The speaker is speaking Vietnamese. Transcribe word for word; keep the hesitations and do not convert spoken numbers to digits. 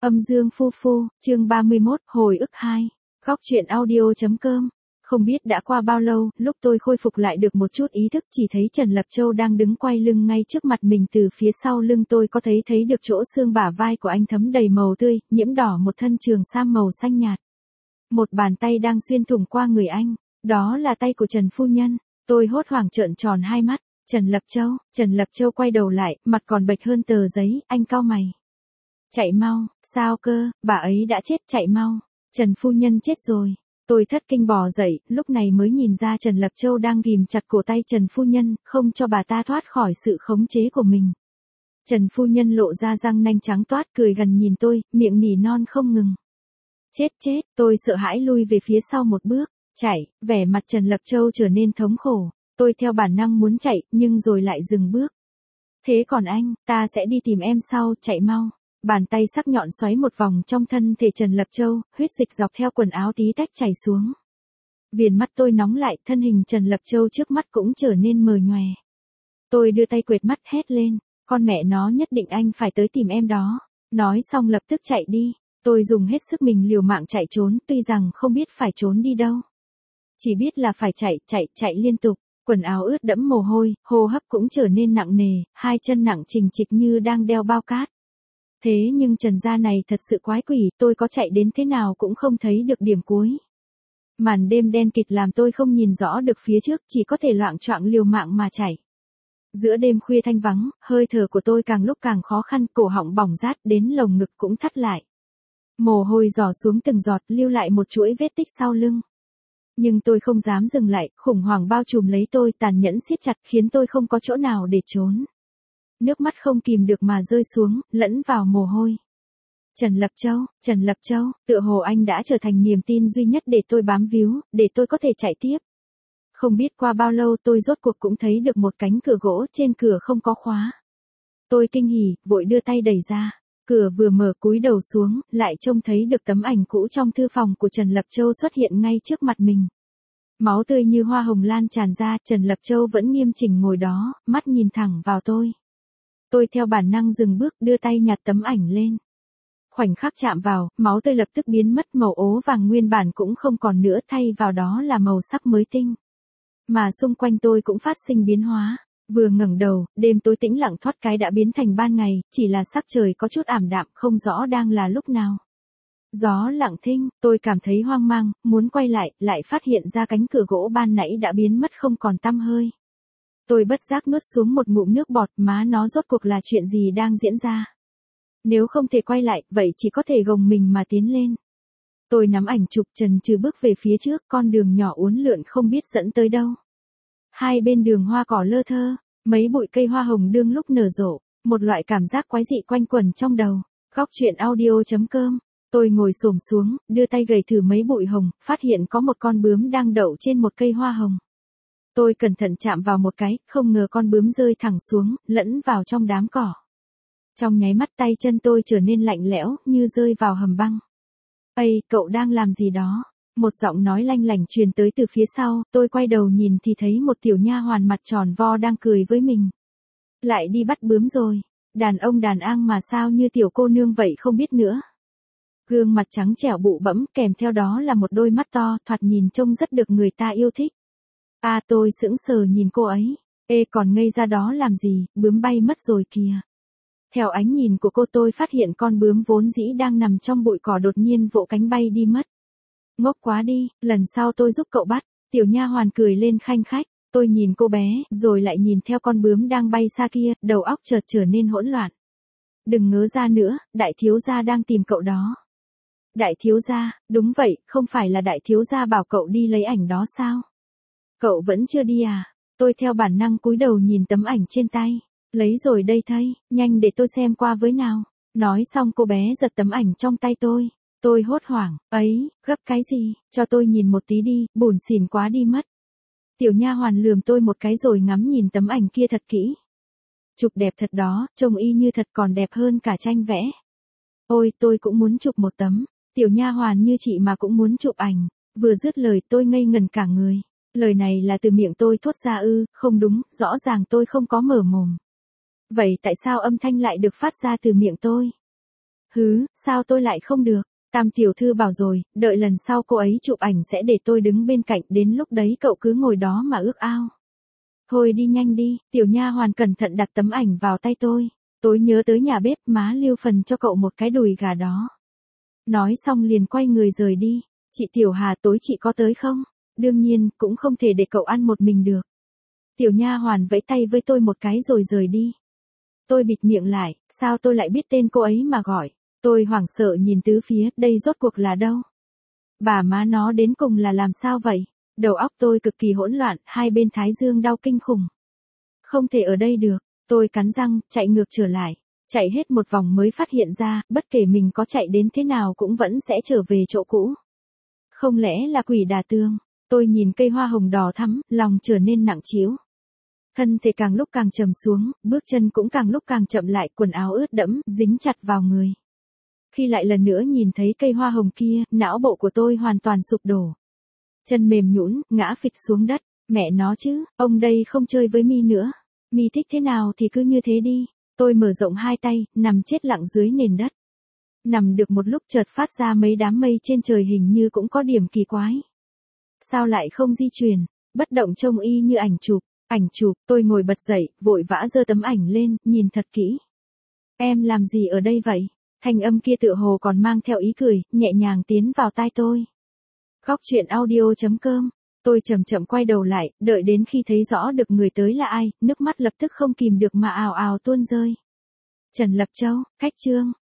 Âm dương phu phu, chương ba mươi mốt, hồi ức hai. Góc truyện audio.com. Không biết đã qua bao lâu, lúc tôi khôi phục lại được một chút ý thức chỉ thấy Trần Lập Châu đang đứng quay lưng ngay trước mặt mình, từ phía sau lưng tôi có thấy thấy được chỗ xương bả vai của anh thấm đầy màu tươi, nhiễm đỏ một thân trường sam màu xanh nhạt. Một bàn tay đang xuyên thủng qua người anh, đó là tay của Trần phu nhân. Tôi hốt hoảng trợn tròn hai mắt. Trần Lập Châu, Trần Lập Châu quay đầu lại, mặt còn bệch hơn tờ giấy, anh cau mày. Chạy mau, sao cơ, bà ấy đã chết, chạy mau. Trần phu nhân chết rồi. Tôi thất kinh bò dậy, lúc này mới nhìn ra Trần Lập Châu đang ghìm chặt cổ tay Trần phu nhân, không cho bà ta thoát khỏi sự khống chế của mình. Trần phu nhân lộ ra răng nanh trắng toát, cười gần nhìn tôi, miệng nỉ non không ngừng. Chết chết, tôi sợ hãi lui về phía sau một bước, chạy, vẻ mặt Trần Lập Châu trở nên thống khổ. Tôi theo bản năng muốn chạy, nhưng rồi lại dừng bước. Thế còn anh, ta sẽ đi tìm em sau, chạy mau. Bàn tay sắc nhọn xoáy một vòng trong thân thể Trần Lập Châu, huyết dịch dọc theo quần áo tí tách chảy xuống. Viền mắt tôi nóng lại, thân hình Trần Lập Châu trước mắt cũng trở nên mờ nhòe. Tôi đưa tay quệt mắt hét lên, con mẹ nó, nhất định anh phải tới tìm em đó. Nói xong lập tức chạy đi. Tôi dùng hết sức mình liều mạng chạy trốn, tuy rằng không biết phải trốn đi đâu. Chỉ biết là phải chạy, chạy, chạy liên tục. Quần áo ướt đẫm mồ hôi, hô hấp cũng trở nên nặng nề, hai chân nặng trình trịch như đang đeo bao cát. Thế nhưng Trần gia này thật sự quái quỷ, tôi có chạy đến thế nào cũng không thấy được điểm cuối. Màn đêm đen kịt làm tôi không nhìn rõ được phía trước, chỉ có thể loạng choạng liều mạng mà chạy. Giữa đêm khuya thanh vắng, hơi thở của tôi càng lúc càng khó khăn, cổ họng bỏng rát đến lồng ngực cũng thắt lại. Mồ hôi rỏ xuống từng giọt, lưu lại một chuỗi vết tích sau lưng. Nhưng tôi không dám dừng lại, khủng hoảng bao trùm lấy tôi, tàn nhẫn siết chặt khiến tôi không có chỗ nào để trốn. Nước mắt không kìm được mà rơi xuống, lẫn vào mồ hôi. Trần Lập Châu, Trần Lập Châu, tựa hồ anh đã trở thành niềm tin duy nhất để tôi bám víu, để tôi có thể chạy tiếp. Không biết qua bao lâu tôi rốt cuộc cũng thấy được một cánh cửa gỗ, trên cửa không có khóa. Tôi kinh hỉ, vội đưa tay đẩy ra. Cửa vừa mở, cúi đầu xuống, lại trông thấy được tấm ảnh cũ trong thư phòng của Trần Lập Châu xuất hiện ngay trước mặt mình. Máu tươi như hoa hồng lan tràn ra, Trần Lập Châu vẫn nghiêm chỉnh ngồi đó, mắt nhìn thẳng vào tôi. Tôi theo bản năng dừng bước, đưa tay nhặt tấm ảnh lên. Khoảnh khắc chạm vào, máu tươi lập tức biến mất, màu ố vàng nguyên bản cũng không còn nữa, thay vào đó là màu sắc mới tinh. Mà xung quanh tôi cũng phát sinh biến hóa. Vừa ngẩng đầu, đêm tối tĩnh lặng thoát cái đã biến thành ban ngày, chỉ là sắc trời có chút ảm đạm, không rõ đang là lúc nào. Gió lặng thinh, tôi cảm thấy hoang mang, muốn quay lại, lại phát hiện ra cánh cửa gỗ ban nãy đã biến mất không còn tăm hơi. Tôi bất giác nuốt xuống một ngụm nước bọt, má nó, rốt cuộc là chuyện gì đang diễn ra. Nếu không thể quay lại, vậy chỉ có thể gồng mình mà tiến lên. Tôi nắm ảnh chụp, chần chừ bước về phía trước, con đường nhỏ uốn lượn không biết dẫn tới đâu. Hai bên đường hoa cỏ lơ thơ, mấy bụi cây hoa hồng đương lúc nở rộ, một loại cảm giác quái dị quanh quẩn trong đầu. Góc truyện audio.com. Tôi ngồi xổm xuống, đưa tay gầy thử mấy bụi hồng, phát hiện có một con bướm đang đậu trên một cây hoa hồng. Tôi cẩn thận chạm vào một cái, không ngờ con bướm rơi thẳng xuống, lẫn vào trong đám cỏ. Trong nháy mắt tay chân tôi trở nên lạnh lẽo, như rơi vào hầm băng. Ây, cậu đang làm gì đó? Một giọng nói lanh lảnh truyền tới từ phía sau, tôi quay đầu nhìn thì thấy một tiểu nha hoàn mặt tròn vo đang cười với mình. Lại đi bắt bướm rồi, đàn ông đàn ang mà sao như tiểu cô nương vậy không biết nữa. Gương mặt trắng trẻo bụ bẫm, kèm theo đó là một đôi mắt to, thoạt nhìn trông rất được người ta yêu thích. À, tôi sững sờ nhìn cô ấy. Ê, còn ngây ra đó làm gì, bướm bay mất rồi kìa. Theo ánh nhìn của cô tôi phát hiện con bướm vốn dĩ đang nằm trong bụi cỏ đột nhiên vỗ cánh bay đi mất. Ngốc quá đi, lần sau tôi giúp cậu bắt. Tiểu nha hoàn cười lên khanh khách. Tôi nhìn cô bé, rồi lại nhìn theo con bướm đang bay xa kia, đầu óc chợt trở nên hỗn loạn. Đừng ngớ ra nữa, đại thiếu gia đang tìm cậu đó. Đại thiếu gia, đúng vậy, không phải là đại thiếu gia bảo cậu đi lấy ảnh đó sao? Cậu vẫn chưa đi à? Tôi theo bản năng cúi đầu nhìn tấm ảnh trên tay. Lấy rồi đây thây, nhanh để tôi xem qua với nào. Nói xong cô bé giật tấm ảnh trong tay tôi. Tôi hốt hoảng, ấy, gấp cái gì, cho tôi nhìn một tí đi, bủn xỉn quá đi mất. Tiểu nha hoàn lườm tôi một cái rồi ngắm nhìn tấm ảnh kia thật kỹ. Chụp đẹp thật đó, trông y như thật, còn đẹp hơn cả tranh vẽ. Ôi, tôi cũng muốn chụp một tấm. Tiểu nha hoàn như chị mà cũng muốn chụp ảnh. Vừa dứt lời tôi ngây ngần cả người. Lời này là từ miệng tôi thốt ra ư? Không đúng, rõ ràng tôi không có mở mồm. Vậy tại sao âm thanh lại được phát ra từ miệng tôi? Hứ, sao tôi lại không được? Tam tiểu thư bảo rồi, đợi lần sau cô ấy chụp ảnh sẽ để tôi đứng bên cạnh, đến lúc đấy cậu cứ ngồi đó mà ước ao. Thôi đi nhanh đi, tiểu nha hoàn cẩn thận đặt tấm ảnh vào tay tôi. Tối nhớ tới nhà bếp, má lưu phần cho cậu một cái đùi gà đó. Nói xong liền quay người rời đi. Chị Tiểu Hà, tối chị có tới không? Đương nhiên, cũng không thể để cậu ăn một mình được. Tiểu nha hoàn vẫy tay với tôi một cái rồi rời đi. Tôi bịt miệng lại, sao tôi lại biết tên cô ấy mà gọi. Tôi hoảng sợ nhìn tứ phía, đây rốt cuộc là đâu? Bà má nó đến cùng là làm sao vậy? Đầu óc tôi cực kỳ hỗn loạn, hai bên thái dương đau kinh khủng. Không thể ở đây được, tôi cắn răng, chạy ngược trở lại. Chạy hết một vòng mới phát hiện ra, bất kể mình có chạy đến thế nào cũng vẫn sẽ trở về chỗ cũ. Không lẽ là quỷ đả tường? Tôi nhìn cây hoa hồng đỏ thắm, lòng trở nên nặng trĩu. Thân thể càng lúc càng trầm xuống, bước chân cũng càng lúc càng chậm lại, quần áo ướt đẫm, dính chặt vào người. Khi lại lần nữa nhìn thấy cây hoa hồng kia, não bộ của tôi hoàn toàn sụp đổ. Chân mềm nhũn, ngã phịch xuống đất. Mẹ nó chứ, ông đây không chơi với mi nữa. Mi thích thế nào thì cứ như thế đi. Tôi mở rộng hai tay, nằm chết lặng dưới nền đất. Nằm được một lúc chợt phát ra mấy đám mây trên trời hình như cũng có điểm kỳ quái. Sao lại không di chuyển, bất động trông y như ảnh chụp. Ảnh chụp, tôi ngồi bật dậy, vội vã giơ tấm ảnh lên, nhìn thật kỹ. Em làm gì ở đây vậy? Thanh âm kia tựa hồ còn mang theo ý cười, nhẹ nhàng tiến vào tai tôi. Góc truyện audio chấm com. Tôi chậm chậm quay đầu lại, đợi đến khi thấy rõ được người tới là ai, nước mắt lập tức không kìm được mà ào ào tuôn rơi. Trần Lập Châu, khách trương.